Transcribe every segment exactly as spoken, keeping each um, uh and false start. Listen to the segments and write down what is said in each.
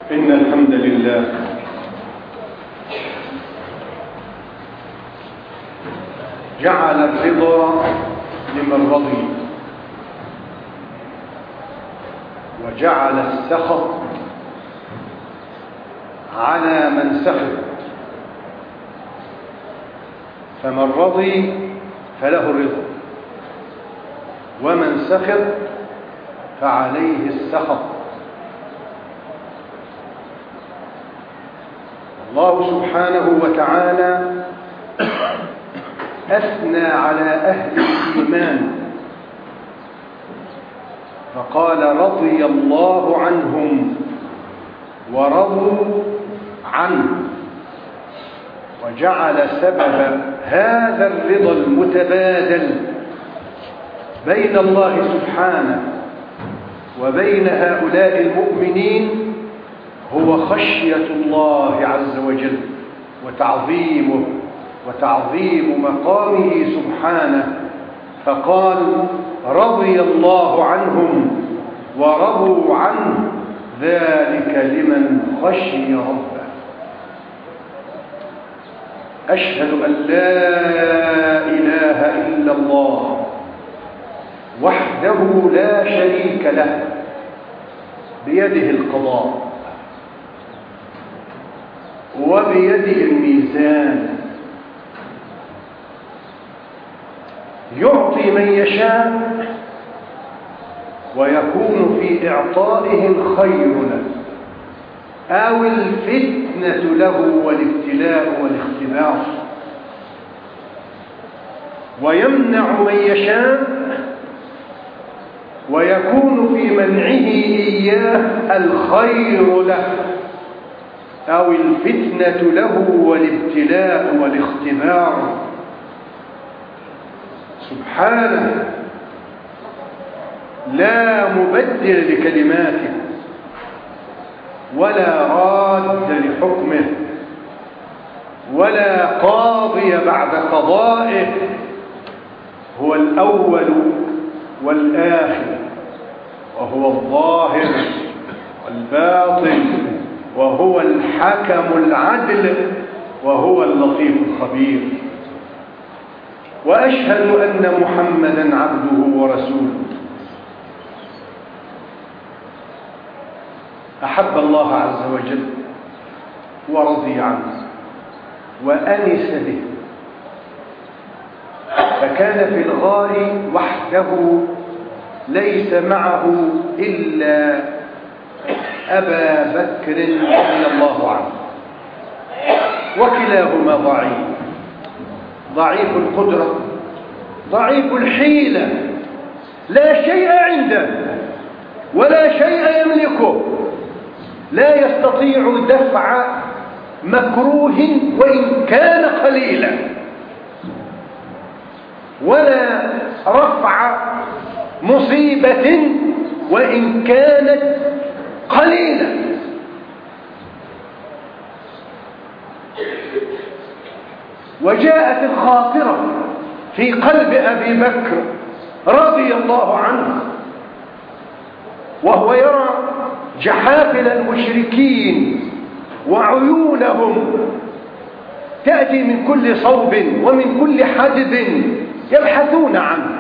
إن الحمد لله جعل الرضا لمن رضي وجعل السخط على من سخط، فمن رضي فله الرضا ومن سخط فعليه السخط. الله سبحانه وتعالى أثنى على أهل الإيمان فقال رضي الله عنهم ورضوا عنه، وجعل سبب هذا الرضا المتبادل بين الله سبحانه وبين هؤلاء المؤمنين هو خشية الله عز وجل وتعظيمه وتعظيم مقامه سبحانه، فقال رضي الله عنهم ورضوا عنه ذلك لمن خشي ربه. أشهد أن لا إله إلا الله وحده لا شريك له بيده القضاء وبيده الميزان، يعطي من يشاء ويكون في إعطائه الخير له أو الفتنة له والابتلاء والاختبار، ويمنع من يشاء ويكون في منعه إياه الخير له أو الفتنة له والابتلاء والاختبار. سبحانه لا مبدل لكلماته ولا راد لحكمه ولا قاضي بعد قضائه، هو الأول والآخر وهو الظاهر والباطن وهو الحكم العدل وهو اللطيف الخبير. وأشهد أن محمدًا عبده ورسوله أحب الله عز وجل ورضي عنه وأنس به، فكان في الغار وحده ليس معه إلا أبا بكر رضي الله عنه، وكلاهما ضعيف ضعيف القدرة ضعيف الحيلة، لا شيء عنده ولا شيء يملكه، لا يستطيع دفع مكروه وإن كان قليلا ولا رفع مصيبة وإن كانت قليلة. وجاءت الخاطرة في قلب أبي بكر رضي الله عنه وهو يرى جحافل المشركين وعيونهم تأتي من كل صوب ومن كل حدب يبحثون عنه،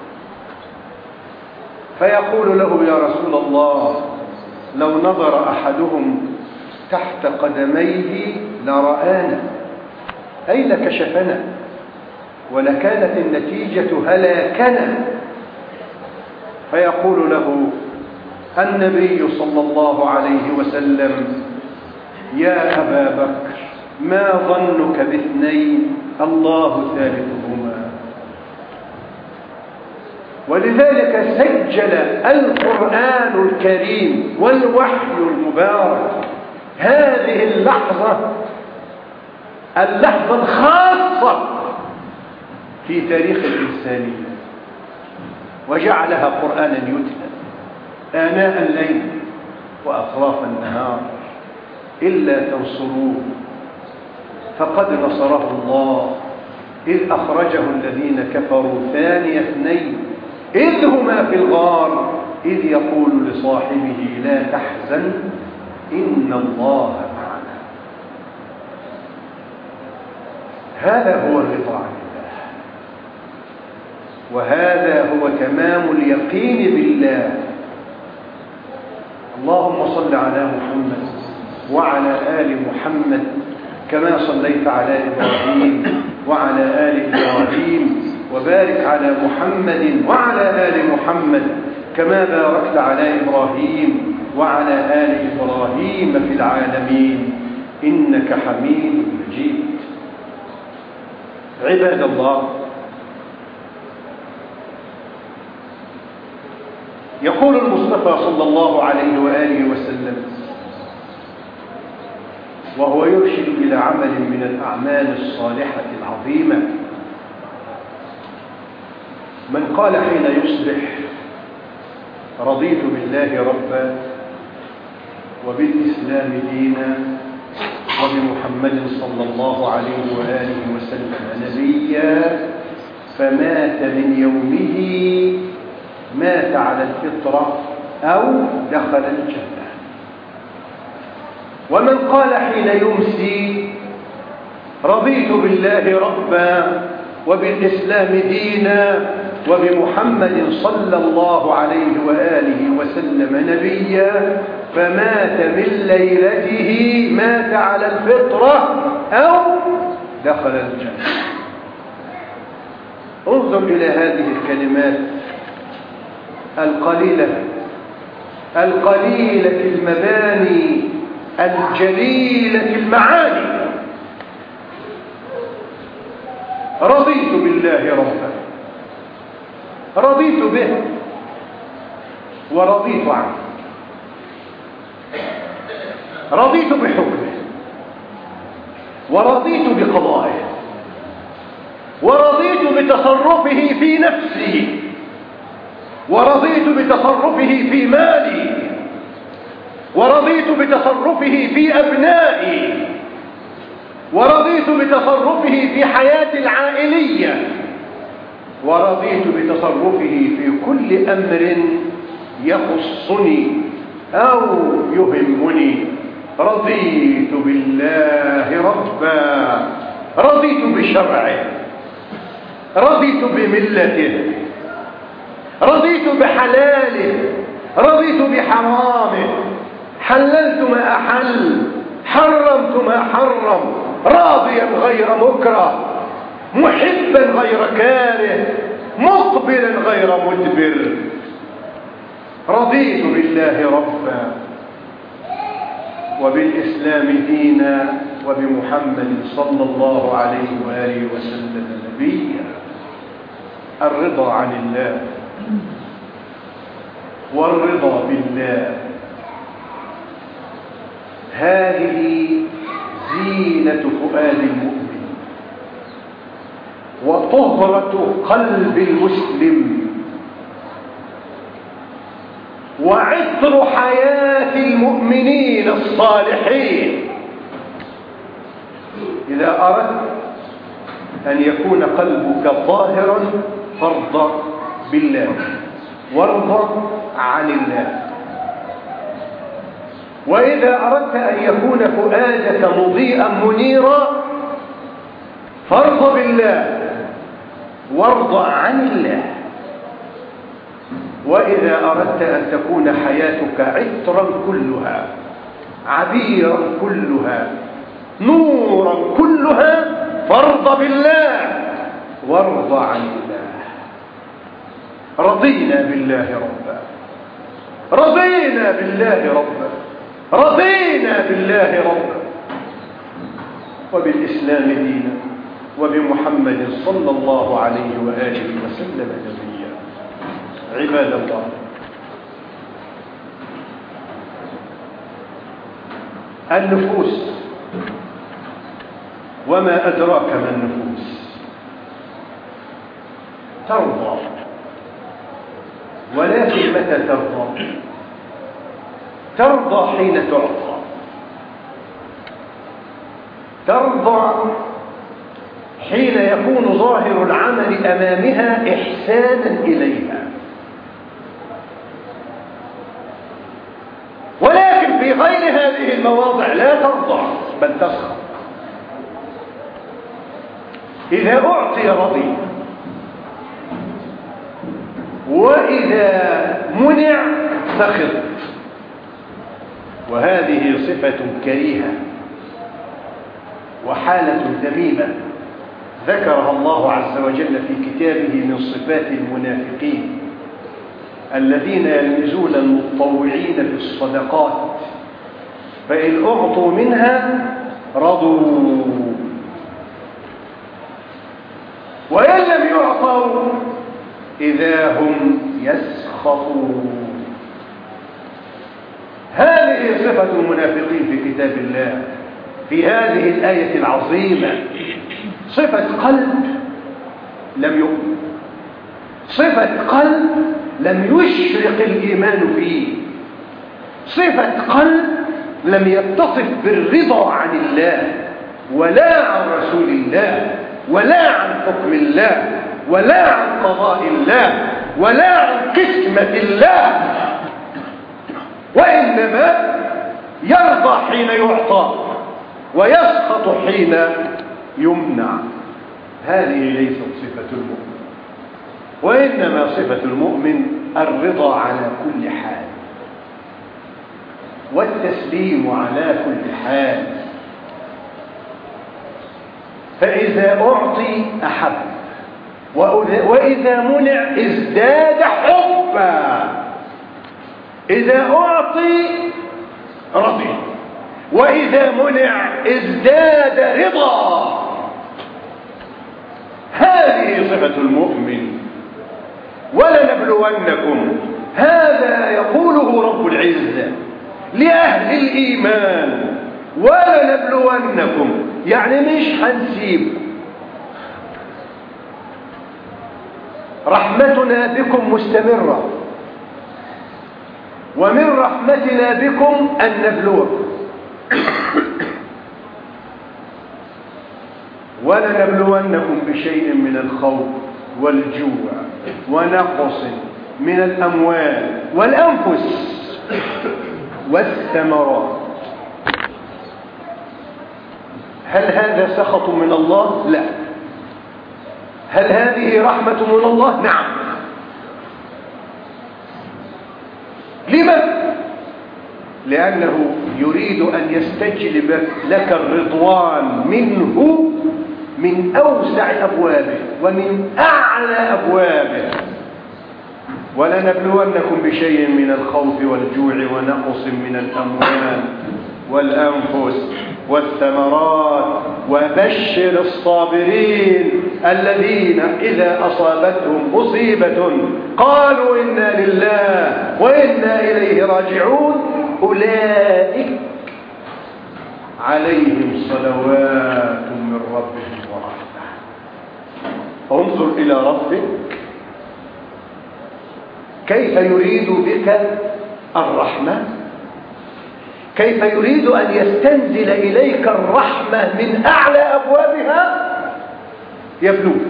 فيقول له يا رسول الله لو نظر أحدهم تحت قدميه لرآنا، أي لكشفنا ولكانت النتيجة هلاكنا. فيقول له النبي صلى الله عليه وسلم يا أبا بكر ما ظنك باثنين الله ثالثهما. ولذلك سجل القرآن الكريم والوحي المبارك هذه اللحظة اللحظة الخاصة في تاريخ الإنسانية وجعلها قرآنا يتلى آناء الليل وأطراف النهار إلا تنصروه فقد نصره الله إذ أخرجه الذين كفروا ثاني اثنين إذ هما في الغار إذ يقول لصاحبه لا تحزن إن الله معنا. هذا هو الرضا عن الله، وهذا هو تمام اليقين بالله. اللهم صل على محمد وعلى آل محمد كما صليت على إبراهيم وعلى آل إبراهيم، وبارك على محمد وعلى آل محمد كما باركت على إبراهيم وعلى آل إبراهيم في العالمين إنك حميد مجيد. عباد الله، يقول المصطفى صلى الله عليه وآله وسلم وهو يرشد إلى عمل من الأعمال الصالحة العظيمة: من قال حين يصبح رضيت بالله ربا وبالإسلام دينا وبمحمد صلى الله عليه وآله وسلم نبيا، فمات من يومه مات على الفطرة أو دخل الجنة. ومن قال حين يمسي رضيت بالله ربا وبالإسلام دينا وبمحمد صلى الله عليه وآله وسلم نبيا، فمات من ليلته مات على الفطرة أو دخل الجنة. انظر إلى هذه الكلمات القليلة القليلة المباني الجليلة المعاني: رضيت بالله ربا، رضيت به ورضيت عنه، رضيت بحكمه ورضيت بقضائه ورضيت بتصرفه في نفسي ورضيت بتصرفه في مالي ورضيت بتصرفه في أبنائي ورضيت بتصرفه في حياتي العائلية ورضيت بتصرفه في كل أمر يخصني أو يهمني. رضيت بالله ربا، رضيت بشرعه، رضيت بملته، رضيت بحلاله، رضيت بحرامه، حللت ما أحل، حرمت ما حرم، راضيا غير مكره، محبا غير كاره، مقبلا غير مدبر. رضيت بالله ربا وبالإسلام دينا وبمحمد صلى الله عليه وآله وسلم نبيا. الرضا عن الله والرضا بالله هذه زينة فؤاد المؤمن وطهرة قلب المسلم وعطر حياة المؤمنين الصالحين. إذا أردت أن يكون قلبك طاهرا فارض بالله وارض عن الله. وإذا أردت أن يكون فؤادك مضيئا منيرا فارض بالله وارض عن الله. وإذا أردت أن تكون حياتك عطرا كلها، عبيرا كلها، نورا كلها، فارض بالله وارض عن الله. رضينا بالله ربا، رضينا بالله ربا، رضينا بالله ربا وبالإسلام دينا وبمحمد صلى الله عليه وآله وسلم نبيا. عباد الله، النفوس، وما أدراك ما النفوس، ترضى، ولكن متى ترضى؟ ترضى حين تعطى، ترضى حين يكون ظاهر العمل أمامها إحسانا إليها. ولكن في غير هذه المواضع لا ترضى بل تسخط. إذا أعطي رضي، وإذا منع سخط. وهذه صفة كريهة وحالة ذميمة ذكرها الله عز وجل في كتابه من صفات المنافقين الذين يلمزون المتطوعين بالصدقات، فإن أعطوا منها رضوا، وإن لم يعطوا إذا هم يسخطون. هذه صفة المنافقين في كتاب الله في هذه الآية العظيمة. صفة قلب لم يؤمن، صفة قلب لم يشرق الإيمان فيه، صفة قلب لم يتصف بالرضا عن الله ولا عن رسول الله ولا عن حكم الله ولا عن قضاء الله ولا عن قسمة الله، وإنما يرضى حين يعطى ويسخط حين يمنع. هذه ليست صفة المؤمن، وإنما صفة المؤمن الرضا على كل حال والتسليم على كل حال. فإذا أعطي أحب، وإذا منع ازداد حبا. إذا أعطي رضي، وإذا منع ازداد رضا. هذه صفة المؤمن. ولنبلونكم، هذا يقوله رب العزة لأهل الإيمان. ولنبلونكم يعني مش هنسيب، رحمتنا بكم مستمرة، ومن رحمتنا بكم أن نبلوكم. ولنبلونكم بشيء من الخوف والجوع ونقص من الأموال والأنفس والثمرات. هل هذا سخط من الله؟ لا. هل هذه رحمة من الله؟ نعم. لماذا؟ لأنه يريد أن يستجلب لك الرضوان منه من أوسع أبوابه ومن أعلى أبوابه. ولنبلونكم بشيء من الخوف والجوع ونقص من الأموال والأنفس والثمرات وبشر الصابرين الذين إذا أصابتهم مصيبة قالوا إنا لله وإنا إليه راجعون أولئك عليهم صلوات من ربهم ورحمة. انظر إلى ربك كيف يريد بك الرحمة، كيف يريد أن يستنزل إليك الرحمة من أعلى أبوابها. يبلوك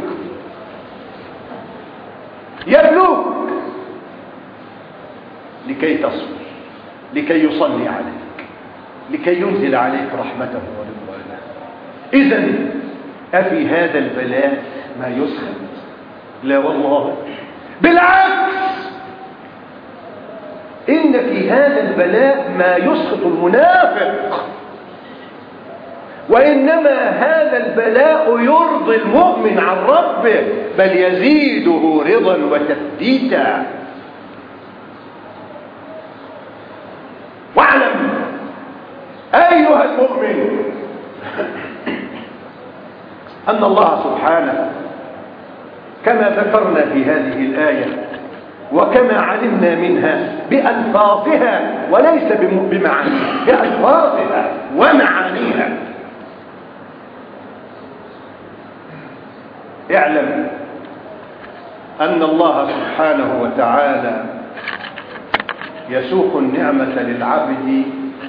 يبلوك لكي تصبر، لكي يصلي عليك، لكي ينزل عليك رحمته ورضوانه. إذن أفي هذا البلاء ما يسخط؟ لا والله، بالعكس، إن في هذا البلاء ما يسخط المنافق، وإنما هذا البلاء يرضي المؤمن عن ربه، بل يزيده رضا وتثبيتا. واعلم أيها المؤمن أن الله سبحانه كما ذكرنا في هذه الآية وكما علمنا منها بألفاظها وليس بمعانيها، بألفاظها ومعانيها. اعلم أن الله سبحانه وتعالى يسوق النعمة للعبد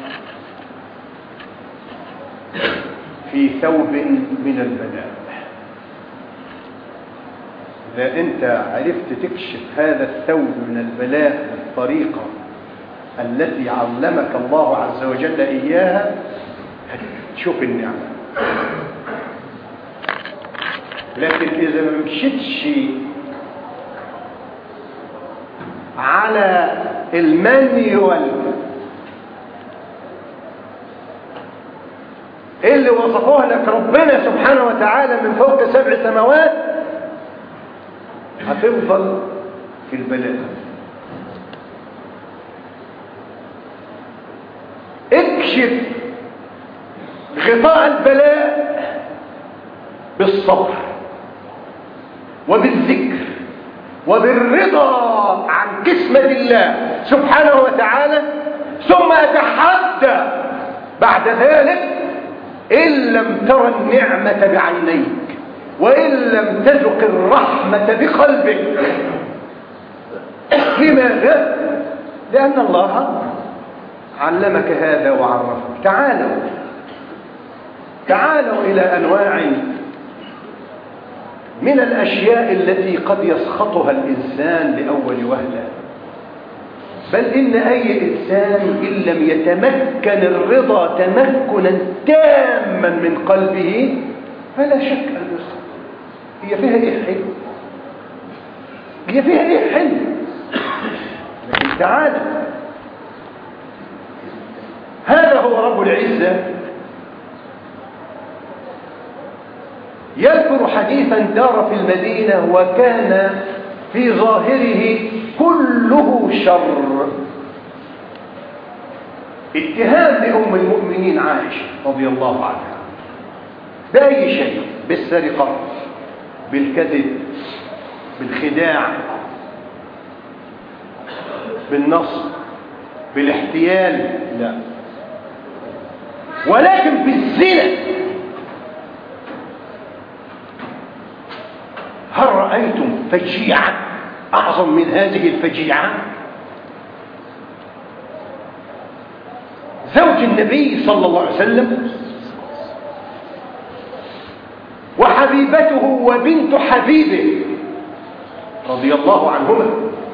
في ثوب من البلاء. إذا أنت عرفت تكشف هذا الثوب من البلاء بالطريقة التي علمك الله عز وجل إياها تشوف النعمة. لكن إذا ما مشيتش على المانيوال اللي وصفوه لك ربنا سبحانه وتعالى من فوق سبع سماوات، هتفضل في البلاء. اكشف غطاء البلاء بالصبر وبالذكر وبالرضا عن قسمة الله سبحانه وتعالى، ثم أتحدى بعد ذلك إن لم ترى النعمة بعينيك وإن لم تذق الرحمة بقلبك. لماذا؟ لأن الله علمك هذا وعرفك. تعالوا تعالوا إلى أنواع من الأشياء التي قد يسخطها الإنسان لأول وهلة، بل إن أي إنسان إن لم يتمكن الرضا تمكنا تاما من قلبه فلا شك أن يسخط. هي فيها إيه حلو؟ هي فيها إيه حلو؟ لكن تعالى، هذا هو رب العزة يذكر حديثا دار في المدينة وكان في ظاهره كله شر. اتهام لأم المؤمنين عائشة رضي الله عنها بأي شيء، بالسرقة، بالكذب، بالخداع، بالنصب، بالاحتيال، لا، ولكن بالزنا. هل رأيتم فجيعة أعظم من هذه الفجيعة؟ زوج النبي صلى الله عليه وسلم وحبيبته وبنت حبيبه رضي الله عنهما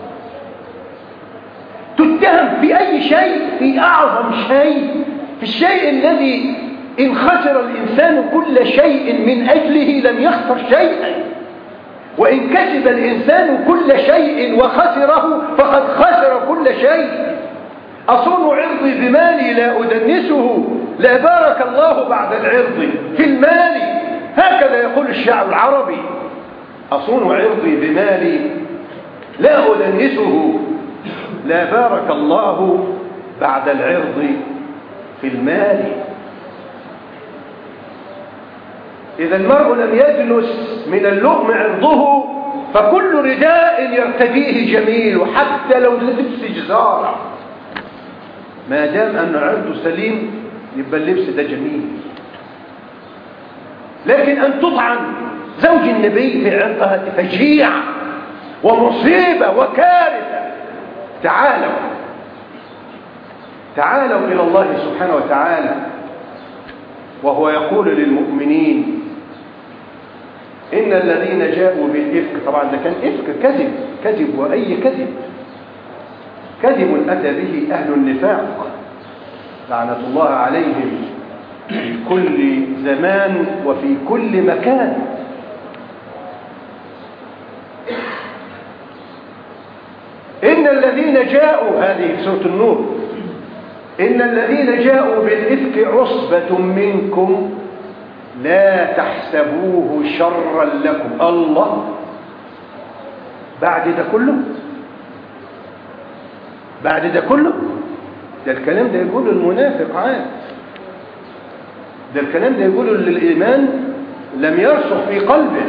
تتهم في أي شيء؟ في أعظم شيء، في الشيء الذي إن خسر الإنسان كل شيء من أجله لم يخسر شيئا، وإن كسب الإنسان كل شيء وخسره فقد خسر كل شيء. أصون عرضي بمالي لا أدنسه، لا بارك الله بعد العرض في المال، هكذا يقول الشعب العربي. أصون عرضي بمالي لا أدنسه، لا بارك الله بعد العرض في المال. إذا المرء لم يدنس من اللؤم عرضه فكل رداء يرتديه جميل، حتى لو لبس جزارة ما دام أن عرضه سليم يبقى اللبس ده جميل. لكن أن تطعن زوج النبي في عرضها فجيع ومصيبة وكارثة. تعالوا تعالوا إلى الله سبحانه وتعالى وهو يقول للمؤمنين إن الذين جاءوا بالإفك، طبعا ده كان إفك، كذب، كذب وأي كذب، كذب أتى به أهل النفاق لعنة الله عليهم في كل زمان وفي كل مكان. إن الذين جاءوا، هذه سورة النور، إن الذين جاءوا بالإفك عصبة منكم لا تحسبوه شرا لكم. الله، بعد ده كله، بعد ده كله، ده الكلام ده يقوله المنافق عاد، ده الكلام ده يقوله للإيمان لم يرسخ في قلبه،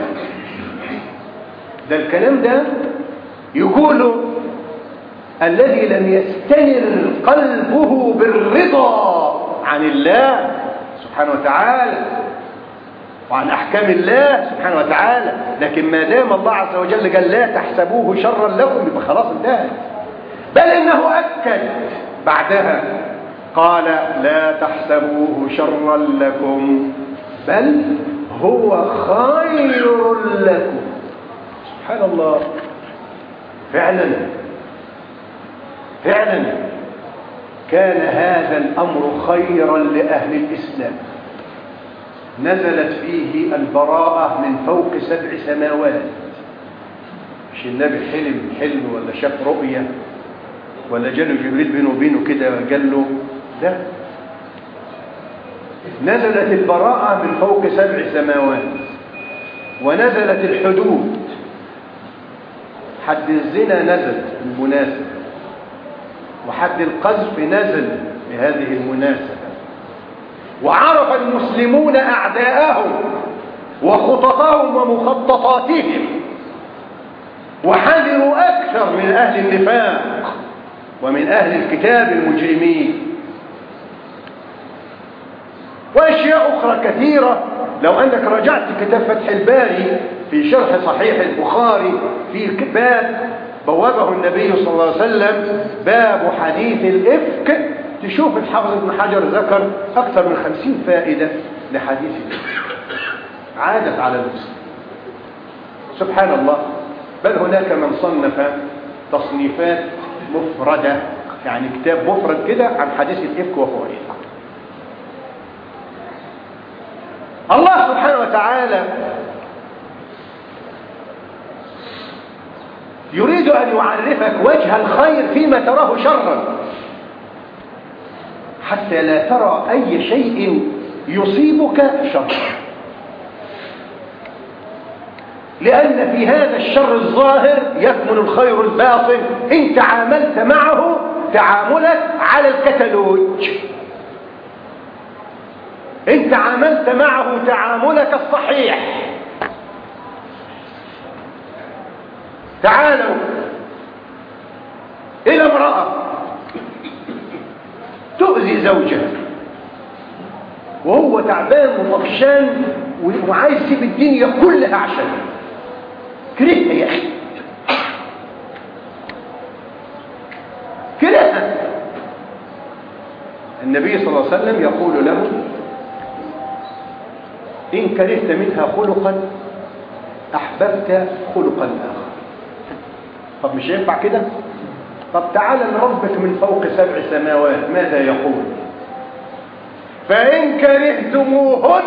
ده الكلام ده يقوله الذي لم يستنر قلبه بالرضا عن الله سبحانه وتعالى وعن أحكام الله سبحانه وتعالى. لكن ما دام الله عز وجل قال لا تحسبوه شرا لكم يبقى خلاص انتهى. بل إنه أكد بعدها قال لا تحسبوه شرا لكم بل هو خير لكم. سبحان الله، فعلا فعلا كان هذا الأمر خيرا لأهل الإسلام. نزلت فيه البراءة من فوق سبع سماوات. مش النبي حلم حلم ولا شاف رؤية ولا جاله جبريل بينه وبينه كده قال له لا، نزلت البراءة من فوق سبع سماوات، ونزلت الحدود. حد الزنا نزل بالمناسبة، وحد القذف نزل بهذه المناسبة، وعرف المسلمون أعداءهم وخططهم ومخططاتهم، وحذروا أكثر من أهل النفاق ومن أهل الكتاب المجرمين، وأشياء أخرى كثيرة. لو أنك رجعت كتاب فتح الباري في شرح صحيح البخاري في باب بوابه النبي صلى الله عليه وسلم باب حديث الإفك، تشوف الحافظ ابن حجر ذكر أكثر من خمسين فائدة لحديث الإفك عادت على المسلم. سبحان الله. بل هناك من صنف تصنيفات مفردة، يعني كتاب مفرد كده عن حديث الإفك وفوائده. الله سبحانه وتعالى يريد أن يعرفك وجه الخير فيما تراه شرا، حتى لا ترى أي شيء يصيبك شرا، لأن في هذا الشر الظاهر يكمن الخير الباطن إن تعاملت معه تعاملك على الكتالوج، إن تعاملت معه تعاملك الصحيح. تعالوا إلى امرأة تؤذي زوجها وهو تعبان وطفشان وعايز يسيب الدنيا كلها عشان كرهها يا أخي، كرهها. النبي صلى الله عليه وسلم يقول له إن كرهت منها خلقا أحببت خلقا آخر. طب مش ينفع كده؟ طب تعالى لربك من فوق سبع سماوات ماذا يقول؟ فإن كرهتموهن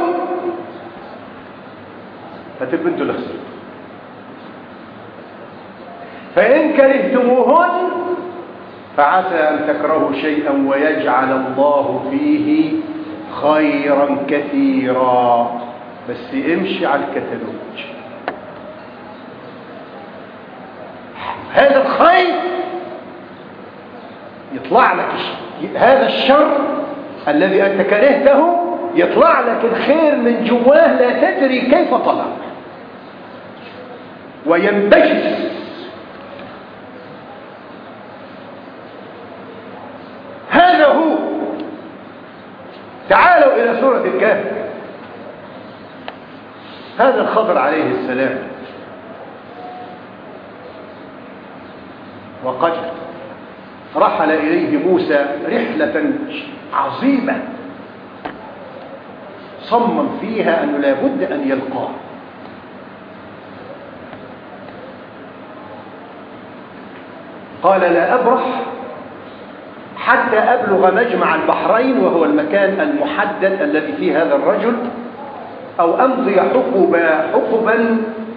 فتبقوا انتوا اللي خسرتوا. فإن كرهتموهن فعسى أن تكرهوا شيئا ويجعل الله فيه خيرا كثيرا. بس امشي على الكتالوج. هذا الخير يطلع لك، هذا الشر الذي أنت كرهته يطلع لك الخير من جواه لا تدري كيف طلع، وينبجس. هذا هو. تعالوا إلى سورة الكهف. هذا الخضر عليه السلام وقد رحل إليه موسى رحلة عظيمة صمم فيها أنه لا بد أن يلقاه. قال لا أبرح حتى أبلغ مجمع البحرين، وهو المكان المحدد الذي فيه هذا الرجل، أو أمضي حقبا حقبا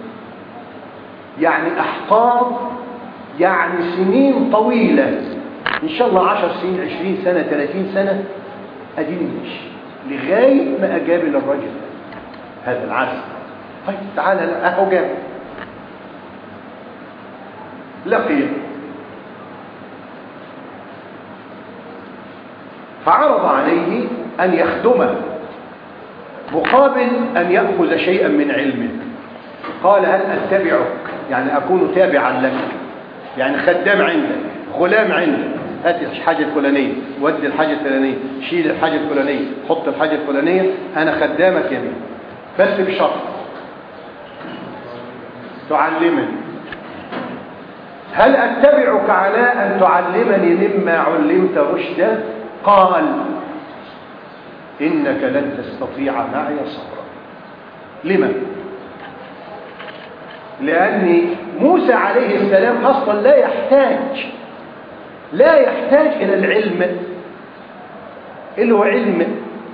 يعني أحقاب، يعني سنين طويلة، إن شاء الله عشر سنين عشرين سنة ثلاثين سنة، أديني ماشي لغاية ما أقابل الرجل هذا العسل. طيب تعالى أهو جاب لقيه فعرض عليه أن يخدمه مقابل أن يأخذ شيئا من علمه. قال هل أتبعك، يعني أكون تابعا لك، يعني خدام عندك، غلام عندك، هات الحاجة الفلانية، ودي الحاجة الفلانية، شيل الحاجة الفلانية، حط الحاجة الفلانية، أنا خدامك يا بيه، بس بشرط تعلمني. هل أتبعك على أن تعلمني مما علمت رشدا؟ قال إنك لن تستطيع معي صبرا. لما؟ لأن موسى عليه السلام أصلا لا يحتاج لا يحتاج إلى العلم اللي هو علم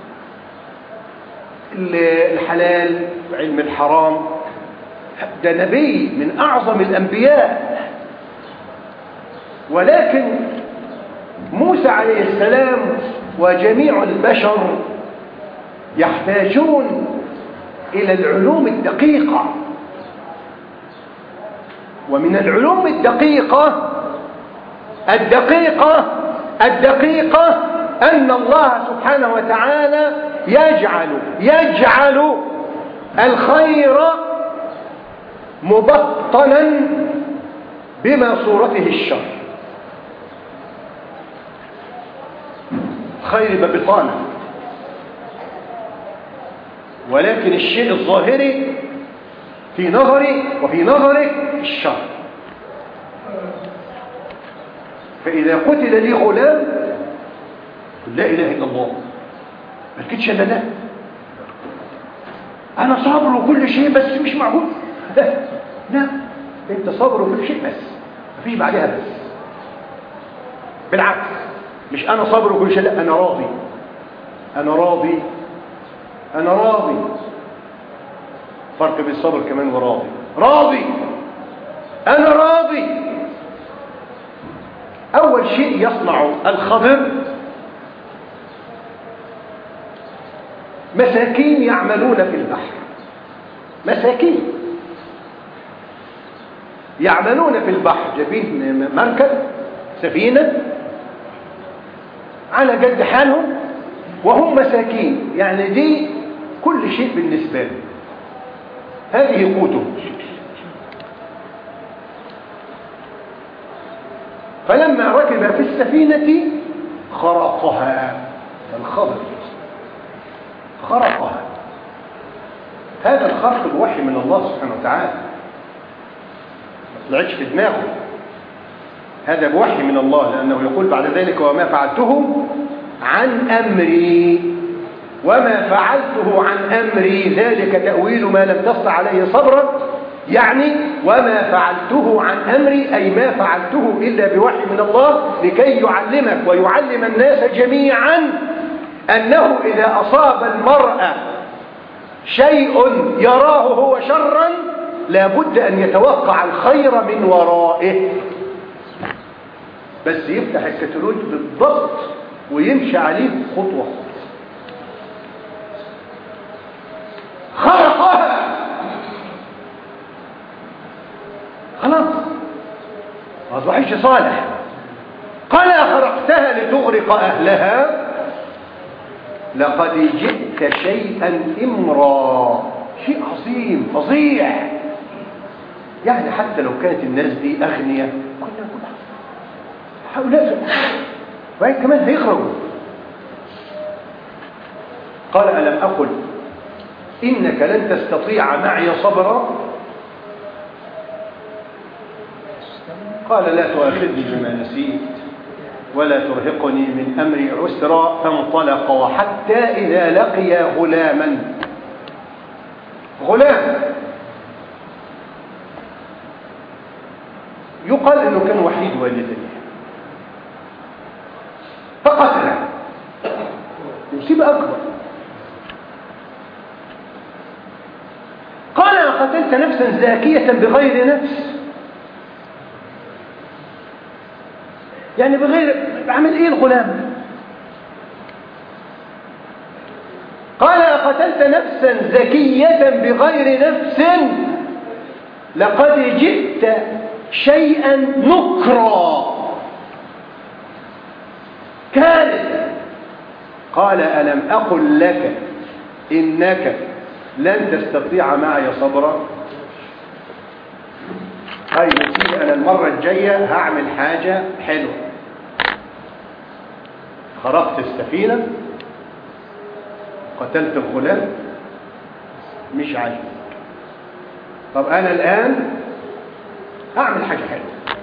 الحلال وعلم الحرام. ده نبي من أعظم الأنبياء، ولكن موسى عليه السلام وجميع البشر يحتاجون إلى العلوم الدقيقة. ومن العلوم الدقيقة الدقيقة الدقيقة أن الله سبحانه وتعالى يجعل يجعل الخير مبطنا بما صورته الشر. خير ببطانه، ولكن الشيء الظاهري في نظري وفي نظرك الشر. فإذا قتل لي غلام لا إله إلا الله، ما تكتش أنا لا أنا صابر وكل شيء بس مش معقول. لا لا، أنت صابر وكل شيء بس مفيش بعدها بس. بالعكس، مش أنا صابر وكل شيء، لا أنا راضي أنا راضي أنا راضي. فرق بين الصبر كمان وراضي. راضي أنا راضي. أول شيء يصنع الخضر مساكين يعملون في البحر، مساكين يعملون في البحر، جايبين مركب سفينة على قد حالهم وهم مساكين، يعني دي كل شيء بالنسبة له، هذه قوته. فلما ركب في السفينة خرقها، الخضر خرقها. هذا الخرق بوحي من الله سبحانه وتعالى، ما طلعتش في دماغه، هذا بوحي من الله، لأنه يقول بعد ذلك وما فعلته عن أمري، وما فعلته عن أمري ذلك تأويل ما لم تستطع عليه صبرا. يعني وما فعلته عن أمري أي ما فعلته إلا بوحي من الله، لكي يعلمك ويعلم الناس جميعا أنه إذا أصاب المرء شيء يراه هو شرا لابد أن يتوقع الخير من ورائه، بس يفتح الكتالوج بالضبط ويمشي عليه خطوة خرقها. خلاص ما أصبحش صالح. قال أخرقتها لتغرق أهلها لقد جئت شيئا إمرا، شيء عظيم فظيع. يعني حتى لو كانت الناس دي أغنياء كنا نقول هؤلاء وبعد كمان هيخرجوا. قال ألم أقل إنك لن تستطيع معي صبرا؟ قال لا تؤاخذني بما نسيت ولا ترهقني من أمري عسرا. فانطلقا حتى إذا لقيا غلاما، غلام يقال إنه كان وحيد والديه، فقتله مصيبة أكبر. قال أقتلت نفسا زاكية بغير نفس؟ يعني بغير عمل ايه الغلام؟ قال أقتلت نفسا زكية بغير نفس لقد جئت شيئا نكرا كارثة. قال ألم أقل لك إنك لن تستطيع معي صبرا؟ طيب سيدي أنا المرة الجاية هعمل حاجة حلوة. خرقت السفينة، قتلت الغلام، مش عاجبك. طب أنا الآن هعمل حاجة حلوة.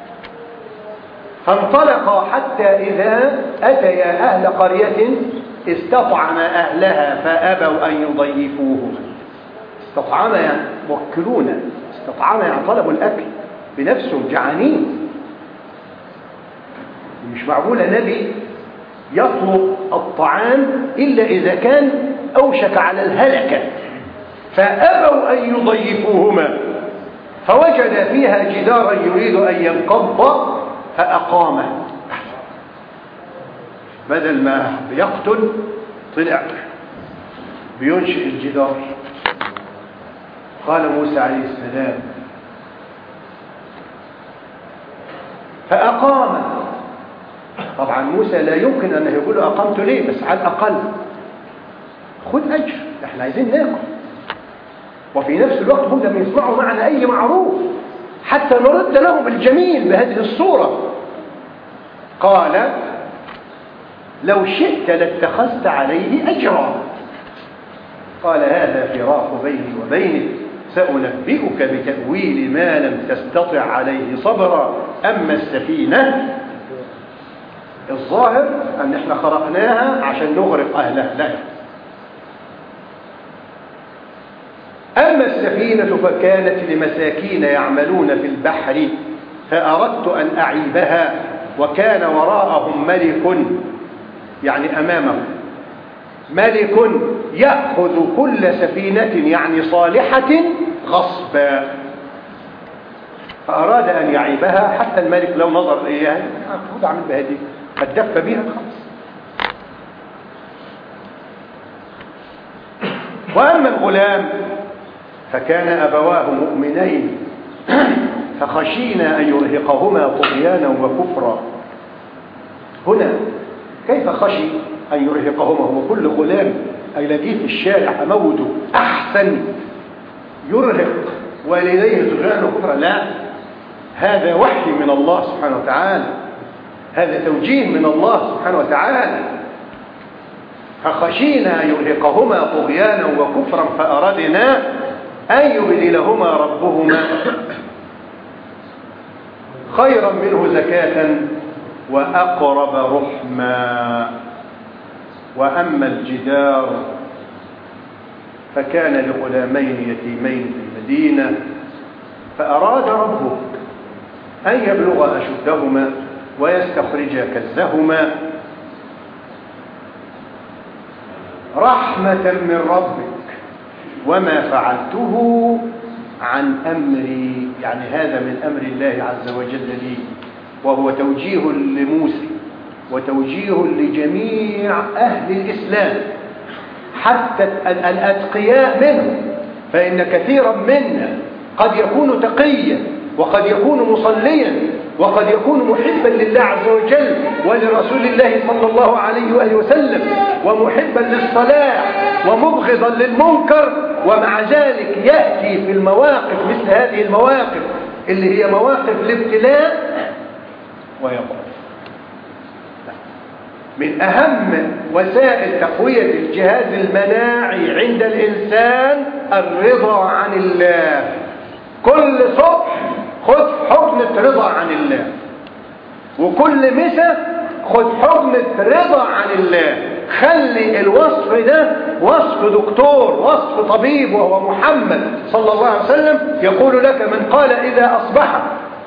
فانطلقا حتى إذا أتيا أهل قرية استطعم أهلها فأبوا أن يضيفوه. استطعم يعني موكلون، استطعم يعني طلبوا الأكل بنفسهم، جعانين. مش معقولة نبي يطلب الطعام إلا إذا كان أوشك على الهلكة، فأبوا أن يضيفوهما، فوجد فيها جدارا يريد أن ينقض فأقامه، بدل ما بيقتل طلع بينشئ الجدار. قال موسى عليه السلام فأقامه. طبعا موسى لا يمكن أنه يقول له أقمت ليه، بس على الأقل خذ أجر، احنا عايزين ناكل، وفي نفس الوقت هم لم يسمعوا معنا أي معروف حتى نرد لهم الجميل بهذه الصورة. قال لو شئت لاتخذت عليه أجرا. قال هذا فراق بيني وبينك، سأنبئك بتأويل ما لم تستطع عليه صبرا. أما السفينة الظاهر أن احنا خرقناها عشان نغرق أهلها، لا. أما السفينة فكانت لمساكين يعملون في البحر فأردت أن أعيبها وكان وراءهم ملك، يعني أمامهم ملك يأخذ كل سفينة يعني صالحة غصبا، فأراد أن يعيبها حتى الملك لو نظر إليها خذ عمل بهذه فالدف بها خلاص. وأما الغلام فكان أبواه مؤمنين فخشينا أن يرهقهما طغيانا وكفرا. هنا كيف خشي أن يرهقهما؟ هو كل غلام ألاقيه في الشارع أموده أحسن يرهق والديه طغيانا وكفرا؟ لا، هذا وحي من الله سبحانه وتعالى، هذا توجيه من الله سبحانه وتعالى. فخشينا أن يرهقهما طغيانا وكفرا فأردنا أن يبدلهما ربهما خيرا منه زكاة وأقرب رحما. وأما الجدار فكان لغلامين يتيمين في المدينة فأراد ربك أن يبلغ أشدهما ويستخرج كنزهما رحمة من ربك وما فعلته عن أمري، يعني هذا من أمر الله عز وجل لي، وهو توجيه لموسى وتوجيه لجميع أهل الإسلام حتى الأتقياء منهم، فإن كثيرا منا قد يكون تقيا وقد يكون مصليا وقد يكون محبا لله عز وجل ولرسول الله صلى الله عليه وآله وسلم ومحبا للصلاة ومبغضا للمنكر، ومع ذلك يأتي في المواقف مثل هذه المواقف اللي هي مواقف الابتلاء ويقول. من أهم وسائل تقوية الجهاز المناعي عند الإنسان الرضا عن الله. كل صبح خذ حقنة رضا عن الله، وكل مساء خذ حقنة رضا عن الله. خلي الوصف ده وصف دكتور، وصف طبيب، وهو محمد صلى الله عليه وسلم يقول لك من قال إذا أصبح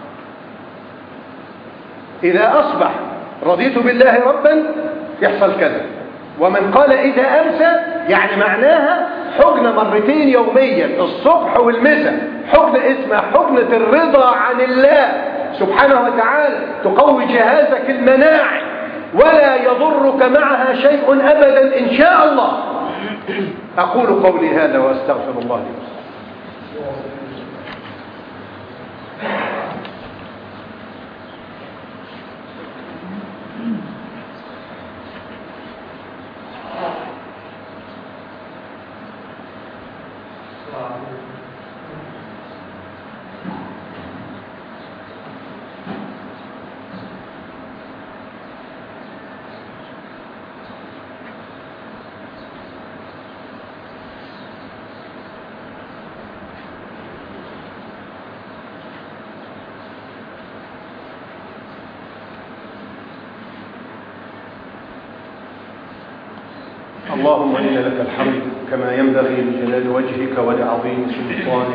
إذا أصبح رضيت بالله ربا يحصل كذا، ومن قال إذا أمسى يعني معناها حقنة مرتين يوميا الصبح والمساء، حقنة اسمها حقنة الرضا عن الله سبحانه وتعالى، تقوي جهازك المناعي ولا يضرك معها شيء أبدا إن شاء الله. أقول قولي هذا وأستغفر الله لي. اللهم إن لك الحمد كما ينبغي لجلال وجهك ولعظيم سلطانك.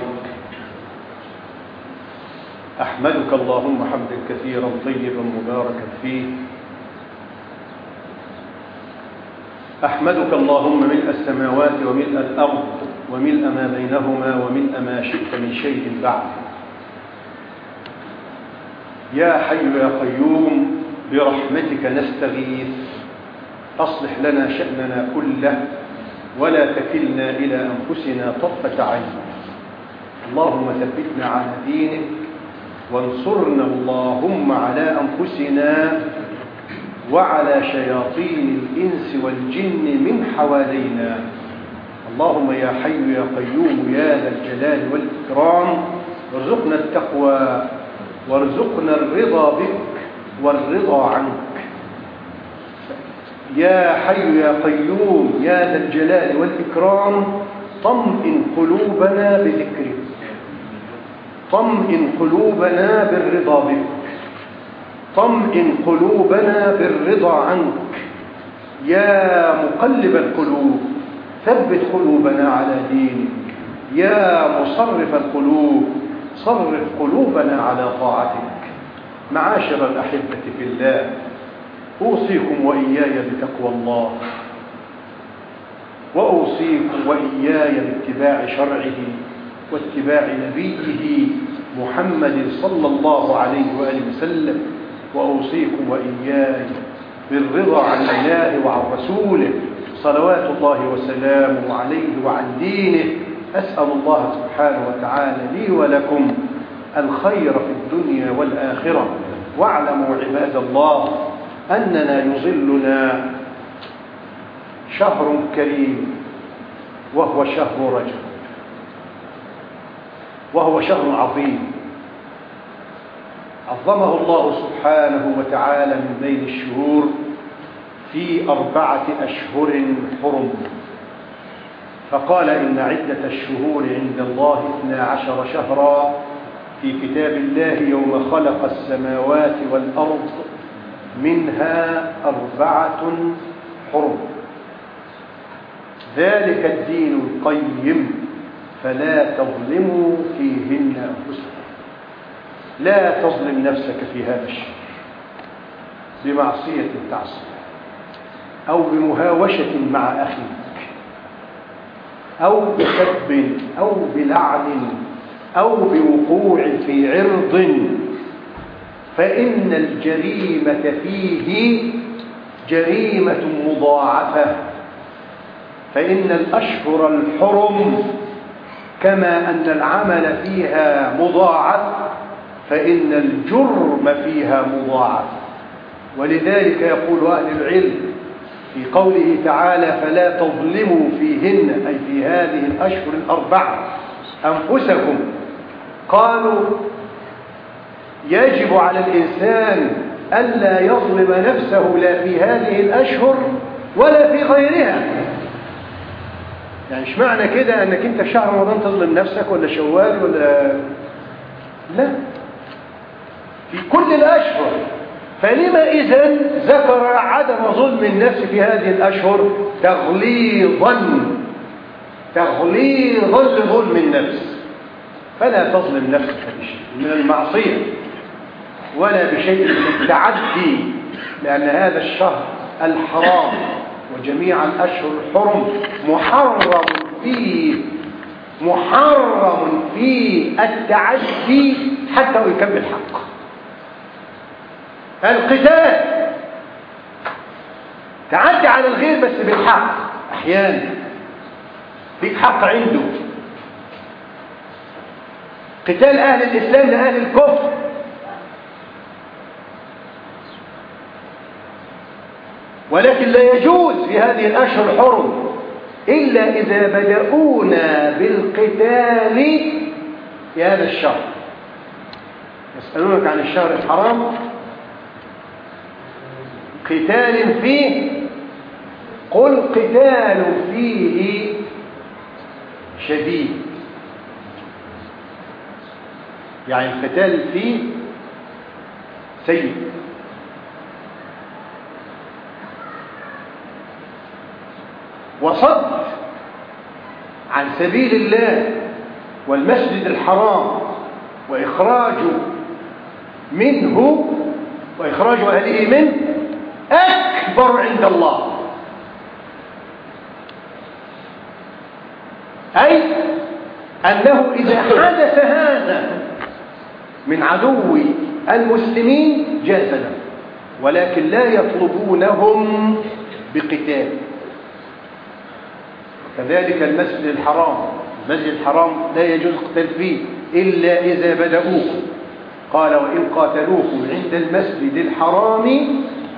أحمدك اللهم حمدا كثيرا طيبا مباركا فيه، أحمدك اللهم ملء السماوات وملء الأرض وملء ما بينهما وملء ما شئت من شيء بعد. يا حي يا قيوم برحمتك نستغيث، أصلح لنا شأننا كله ولا تكلنا إلى أنفسنا طرفة عين. اللهم ثبتنا على دينك وانصرنا اللهم على أنفسنا وعلى شياطين الإنس والجن من حوالينا. اللهم يا حي يا قيوم يا ذا الجلال والإكرام ارزقنا التقوى وارزقنا الرضا بك والرضا عنك. يا حي يا قيوم يا ذا الجلال والإكرام طمئن قلوبنا بذكرك، طمئن قلوبنا بالرضا بك، طمئن قلوبنا بالرضا عنك. يا مقلب القلوب ثبت قلوبنا على دينك، يا مصرف القلوب صرف قلوبنا على طاعتك. معاشر الأحبة في الله، أوصيكم وإياي بتقوى الله، وأوصيكم وإياي باتباع شرعه واتباع نبيه محمد صلى الله عليه وآله وسلم، وأوصيكم وإياي بالرضا عن الله وعن رسوله صلوات الله وسلامه عليه وعن دينه. أسأل الله سبحانه وتعالى لي ولكم الخير في الدنيا والآخرة. واعلموا عباد الله أننا يظلنا شهر كريم وهو شهر رجب، وهو شهر عظيم عظمه الله سبحانه وتعالى من بين الشهور في أربعة أشهر حرم، فقال إن عدة الشهور عند الله اثنا عشر شهرا في كتاب الله يوم خلق السماوات والأرض منها أربعة حرم، ذلك الدين القيم فلا تظلموا فيهن أنفسكم. لا تظلم نفسك في هذا الشهر بمعصية تعصي أو بمهاوشة مع أخيك أو بسب أو بلعن أو بوقوع في عرض، فإن الجريمة فيه جريمة مضاعفة. فإن الأشهر الحرم كما أن العمل فيها مضاعف فإن الجرم فيها مضاعف. ولذلك يقول أهل العلم في قوله تعالى فلا تظلموا فيهن، أي في هذه الأشهر الأربعة أنفسكم، قالوا يجب على الإنسان ألا يظلم نفسه لا في هذه الأشهر ولا في غيرها. يعني مش معنى كده أنك أنت في شهر رمضان تظلم نفسك ولا شوال ولا لا، في كل الأشهر. فلما إذن ذكر عدم ظلم النفس في هذه الأشهر تغليظا تغليظا لظلم النفس. فلا تظلم نفسك بشيء من المعصية ولا بشيء من التعدي، لأن هذا الشهر الحرام وجميع الأشهر الحرم محرم فيه محرم فيه التعدي حتى ويكون بالحق. القتال تعدي على الغير بس بالحق، أحيانا ليك حق عنده. قتال أهل الإسلام لأهل الكفر، ولكن لا يجوز في هذه الأشهر الحرم إلا إذا بدأونا بالقتال في هذا الشهر. يسألونك عن الشهر الحرام قتال فيه، قل قتال فيه شديد، يعني القتال فيه سيء. وصد عن سبيل الله والمسجد الحرام وإخراجه منه وإخراج أهله منه أكبر عند الله. أي أنه إذا حدث هذا من عدو المسلمين جاز لهم، ولكن لا يطلبونهم بقتال. كذلك المسجد الحرام، المسجد الحرام لا يجوز القتال فيه إلا إذا بدأوكم. قال وإن قاتلوكم عند المسجد الحرام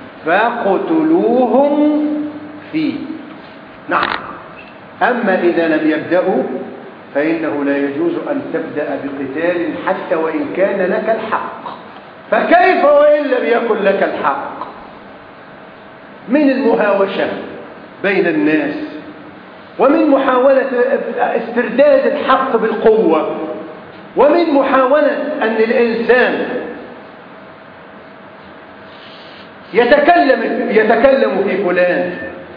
فاقتلوهم فيه. نعم. أما إذا لم يبدأوا فإنه لا يجوز أن تبدأ بقتال حتى وإن كان لك الحق. فكيف وإن لم يكن لك الحق؟ من المهاوشة بين الناس، ومن محاولة استرداد الحق بالقوة، ومن محاولة أن الإنسان يتكلم يتكلم في فلان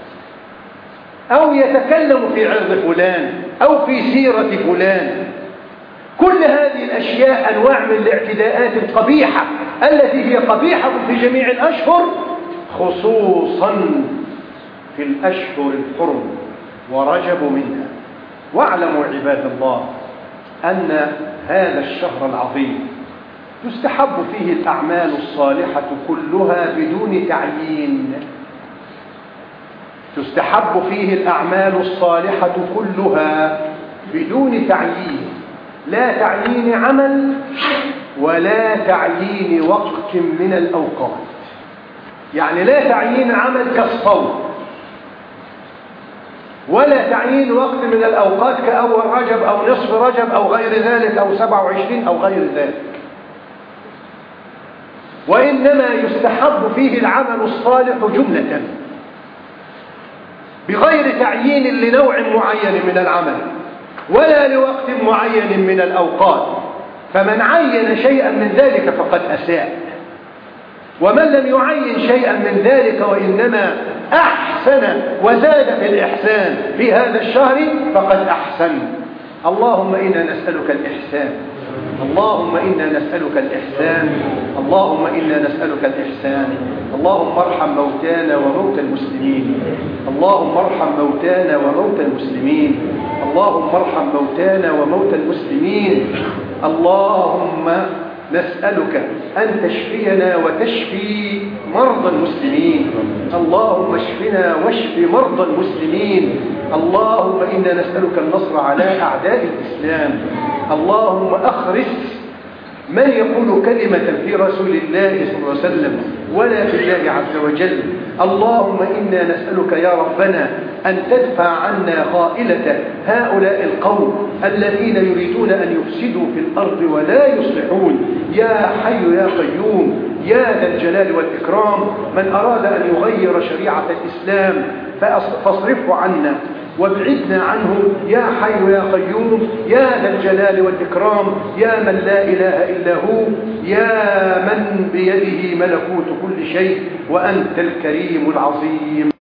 أو يتكلم في عرض فلان أو في سيرة فلان. كل هذه الأشياء أنواع من الاعتداءات القبيحة التي هي قبيحة في جميع الأشهر، خصوصا في الأشهر الحرم ورجب منها. واعلموا عباد الله أن هذا الشهر العظيم تستحب فيه الأعمال الصالحة كلها بدون تعيين. تستحب فيه الأعمال الصالحة كلها بدون تعيين، لا تعيين عمل ولا تعيين وقت من الأوقات. يعني لا تعيين عمل كالصوم، ولا تعيين وقت من الأوقات كأول رجب أو نصف رجب أو غير ذلك أو سبعة وعشرين أو غير ذلك. وإنما يستحب فيه العمل الصالح جملة بغير تعيين لنوع معين من العمل ولا لوقت معين من الأوقات. فمن عين شيئا من ذلك فقد أساء، ومن لم يعين شيئا من ذلك وإنما أحسن وزاد في الإحسان في هذا الشهر فقد أحسن. اللهم إنا نسألك الإحسان، اللهم إنا نسألك الإحسان، اللهم إنا نسألك الإحسان. اللهم ارحم موتانا وموتى المسلمين، اللهم ارحم موتانا وموتى المسلمين، اللهم ارحم موتانا وموتى المسلمين. اللهم نسألك أن تشفينا وتشفي مرضى المسلمين، اللهم اشفنا واشف مرضى المسلمين. اللهم إنا نسألك النصر على أعداء الإسلام. اللهم أخرس من يقول كلمة في رسول الله صلى الله عليه وسلم ولا في الله عز وجل. اللهم إنا نسألك يا ربنا أن تدفع عنا غائلة هؤلاء القوم الذين يريدون أن يفسدوا في الأرض ولا يصلحون. يا حي يا قيوم يا ذا الجلال والإكرام، من أراد أن يغير شريعة الإسلام فاصرفه عنا وابعدنا عنه. يا حي يا قيوم يا ذا الجلال والإكرام، يا من لا إله إلا هو، يا من بيده ملكوت كل شيء، وأنت الكريم العظيم.